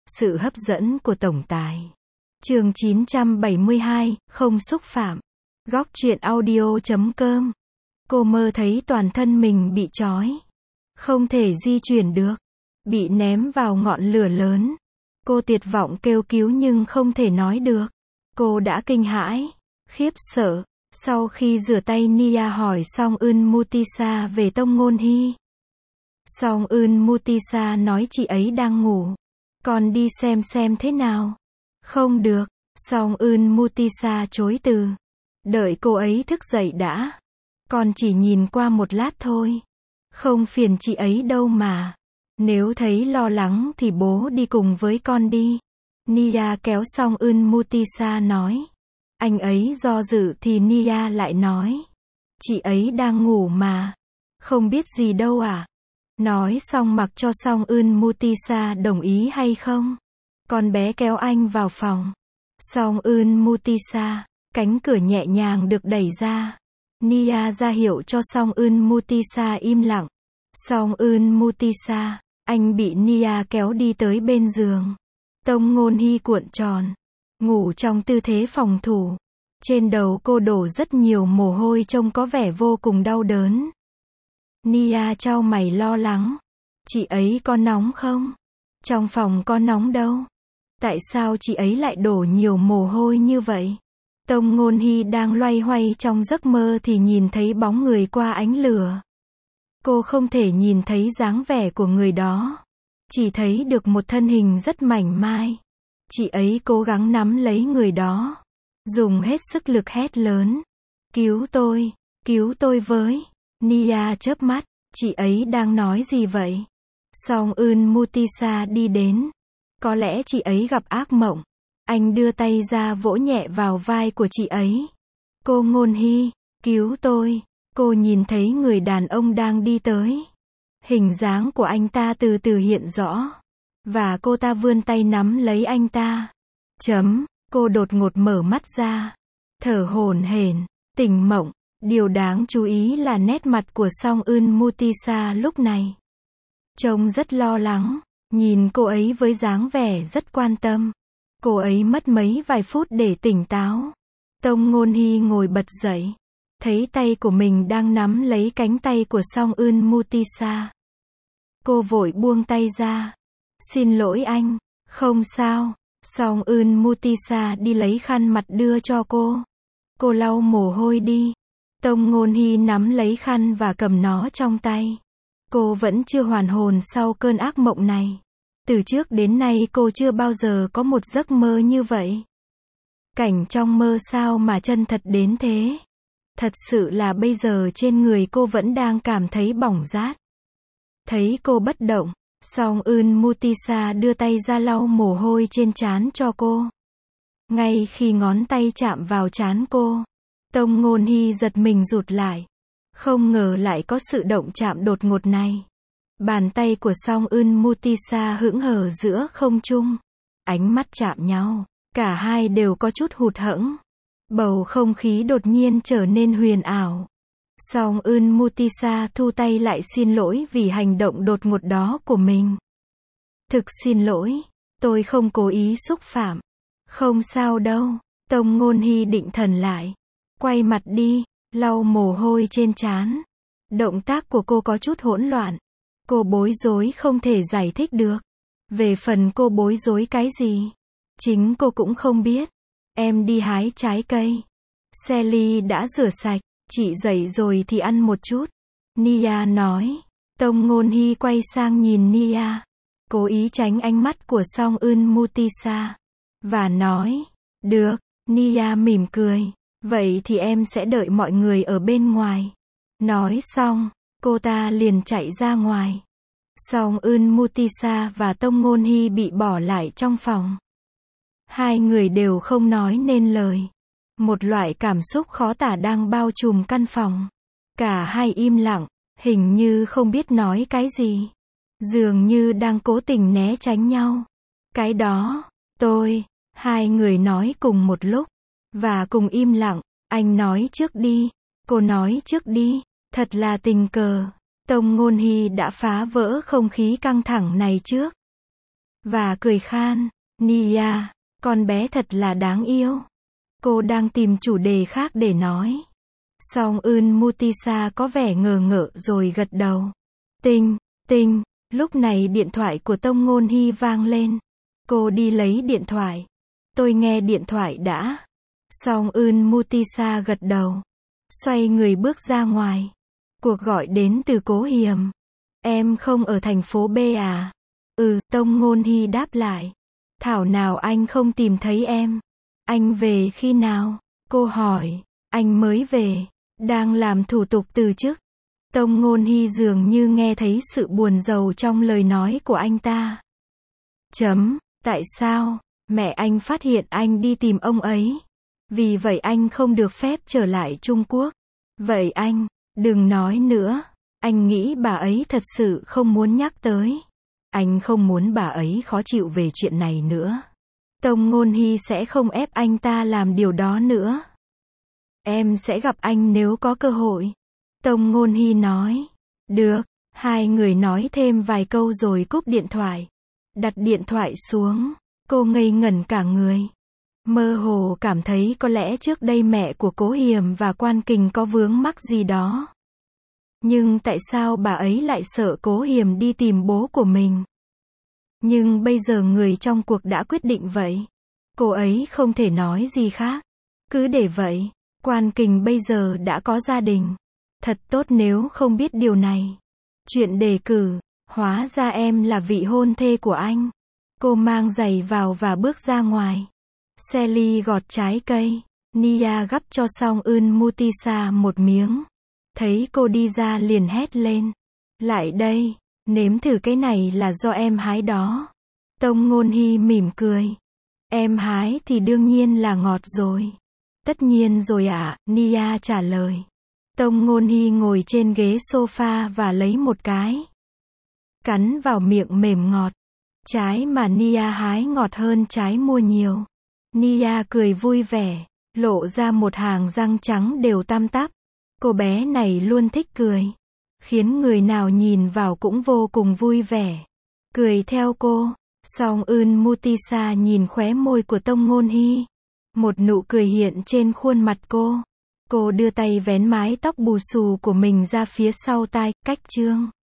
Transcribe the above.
Sự hấp dẫn của tổng tài. Chương 972, không xúc phạm. Góc truyện audio.com. Cô mơ thấy toàn thân mình bị trói, không thể di chuyển được, bị ném vào ngọn lửa lớn. Cô tuyệt vọng kêu cứu nhưng không thể nói được. Cô đã kinh hãi, khiếp sợ. Sau khi rửa tay, Nia hỏi Song Eun Mutisa về Tông Ngôn Hy. Song Eun Mutisa nói chị ấy đang ngủ. Con đi xem thế nào. Không được. Song Eun Mutisa chối từ. Đợi cô ấy thức dậy đã. Con chỉ nhìn qua một lát thôi. Không phiền chị ấy đâu mà. Nếu thấy lo lắng thì bố đi cùng với con đi. Nia kéo Song Eun Mutisa nói. Anh ấy do dự thì Nia lại nói. Chị ấy đang ngủ mà. Không biết gì đâu à. Nói xong mặc cho Song Eun Mutisa đồng ý hay không. Con bé kéo anh vào phòng. Song Eun Mutisa. Cánh cửa nhẹ nhàng được đẩy ra. Nia ra hiệu cho Song Eun Mutisa im lặng. Song Eun Mutisa. Anh bị Nia kéo đi tới bên giường. Tông Ngôn Hy cuộn tròn, ngủ trong tư thế phòng thủ. Trên đầu cô đổ rất nhiều mồ hôi trông có vẻ vô cùng đau đớn. Nia chau mày lo lắng. Chị ấy có nóng không? Trong phòng có nóng đâu. Tại sao chị ấy lại đổ nhiều mồ hôi như vậy? Tông Ngôn Hy đang loay hoay trong giấc mơ thì nhìn thấy bóng người qua ánh lửa. Cô không thể nhìn thấy dáng vẻ của người đó. Chỉ thấy được một thân hình rất mảnh mai. Chị ấy cố gắng nắm lấy người đó. Dùng hết sức lực hét lớn. Cứu tôi với. Nia chớp mắt. Chị ấy đang nói gì vậy? Song Eun Mutisa đi đến. Có lẽ chị ấy gặp ác mộng. Anh đưa tay ra vỗ nhẹ vào vai của chị ấy. Cô Ngôn Hy, cứu tôi. Cô nhìn thấy người đàn ông đang đi tới. Hình dáng của anh ta từ từ hiện rõ. Và cô ta vươn tay nắm lấy anh ta. Cô đột ngột mở mắt ra. Thở hổn hển, tỉnh mộng. Điều đáng chú ý là nét mặt của Song Eun Mutisa lúc này. Trông rất lo lắng. Nhìn cô ấy với dáng vẻ rất quan tâm. Cô ấy mất vài phút để tỉnh táo. Tông Ngôn Hy ngồi bật dậy. Thấy tay của mình đang nắm lấy cánh tay của Song Eun Mutisa. Cô vội buông tay ra. Xin lỗi anh. Không sao. Song Eun Mutisa đi lấy khăn mặt đưa cho cô. Cô lau mồ hôi đi. Tông Ngôn Hy nắm lấy khăn và cầm nó trong tay. Cô vẫn chưa hoàn hồn sau cơn ác mộng này. Từ trước đến nay cô chưa bao giờ có một giấc mơ như vậy. Cảnh trong mơ sao mà chân thật đến thế. Thật sự là bây giờ trên người cô vẫn đang cảm thấy bỏng rát. Thấy cô bất động, Song Eun Mutisa đưa tay ra lau mồ hôi trên trán cho cô. Ngay khi ngón tay chạm vào trán cô, Tông Ngôn Hy giật mình rụt lại. Không ngờ lại có sự động chạm đột ngột này. Bàn tay của Song Eun Mutisa hững hờ giữa không trung. Ánh mắt chạm nhau, cả hai đều có chút hụt hẫng. Bầu không khí đột nhiên trở nên huyền ảo. Song Eun Mutisa thu tay lại xin lỗi vì hành động đột ngột đó của mình. Thực xin lỗi, tôi không cố ý xúc phạm. Không sao đâu. Tông Ngôn Hy định thần lại. Quay mặt đi, lau mồ hôi trên trán. Động tác của cô có chút hỗn loạn. Cô bối rối không thể giải thích được. Về phần cô bối rối cái gì, chính cô cũng không biết. Em đi hái trái cây. Sally đã rửa sạch. Chị dậy rồi thì ăn một chút. Nia nói. Tông Ngôn Hy quay sang nhìn Nia. Cố ý tránh ánh mắt của Song Eun Mutisa. Và nói. Được. Nia mỉm cười. Vậy thì em sẽ đợi mọi người ở bên ngoài. Nói xong, cô ta liền chạy ra ngoài. Song Eun Mutisa và Tông Ngôn Hy bị bỏ lại trong phòng. Hai người đều không nói nên lời. Một loại cảm xúc khó tả đang bao trùm căn phòng. Cả hai im lặng, hình như không biết nói cái gì. Dường như đang cố tình né tránh nhau. Cái đó, hai người nói cùng một lúc. Và cùng im lặng. Anh nói trước đi. Cô nói trước đi. Thật là tình cờ. Tông Ngôn Hy đã phá vỡ không khí căng thẳng này trước. và cười khan. Nia, con bé thật là đáng yêu. Cô đang tìm chủ đề khác để nói. Song Eun Mutisa có vẻ ngờ ngợ rồi gật đầu. Tinh, tinh, lúc này điện thoại của Tông Ngôn Hy vang lên. Cô đi lấy điện thoại. Tôi nghe điện thoại đã. Song Eun Mutisa gật đầu. Xoay người bước ra ngoài. Cuộc gọi đến từ Cố Hiềm. Em không ở thành phố B à? Tông Ngôn Hy đáp lại. Thảo nào anh không tìm thấy em. Anh về khi nào? Cô hỏi. Anh mới về. Đang làm thủ tục từ chức. Tông Ngôn Hy dường như nghe thấy sự buồn rầu trong lời nói của anh ta. Tại sao? Mẹ anh phát hiện anh đi tìm ông ấy. Vì vậy anh không được phép trở lại Trung Quốc. Vậy anh, đừng nói nữa. Anh nghĩ bà ấy thật sự không muốn nhắc tới. Anh không muốn bà ấy khó chịu về chuyện này nữa. Tông Ngôn Hy sẽ không ép anh ta làm điều đó nữa. Em sẽ gặp anh nếu có cơ hội. Tông Ngôn Hy nói. Được. Hai người nói thêm vài câu rồi cúp điện thoại. Đặt điện thoại xuống. Cô ngây ngẩn cả người. Mơ hồ cảm thấy có lẽ trước đây mẹ của Cố Hiềm và Quan Kình có vướng mắc gì đó. Nhưng tại sao bà ấy lại sợ Cố Hiềm đi tìm bố của mình? Nhưng bây giờ người trong cuộc đã quyết định vậy. Cô ấy không thể nói gì khác. Cứ để vậy. Quan Kình bây giờ đã có gia đình. Thật tốt nếu không biết điều này. Chuyện đề cử. Hóa ra em là vị hôn thê của anh. Cô mang giày vào và bước ra ngoài. Sally gọt trái cây. Nia gắp cho Song Eun Mutisa một miếng. Thấy cô đi ra liền hét lên. Lại đây, nếm thử cái này là do em hái đó. Tông Ngôn Hy mỉm cười. Em hái thì đương nhiên là ngọt rồi. Tất nhiên rồi ạ, Nia trả lời. Tông Ngôn Hy ngồi trên ghế sofa và lấy một cái. Cắn vào miệng mềm ngọt. Trái mà Nia hái ngọt hơn trái mua nhiều. Nia cười vui vẻ, lộ ra một hàng răng trắng đều tăm tắp. Cô bé này luôn thích cười, khiến người nào nhìn vào cũng vô cùng vui vẻ. Cười theo cô. Song Eun Mutisa nhìn khóe môi của Tông Ngôn Hy. Một nụ cười hiện trên khuôn mặt cô. Cô đưa tay vén mái tóc bù xù của mình ra phía sau tai, cách chương.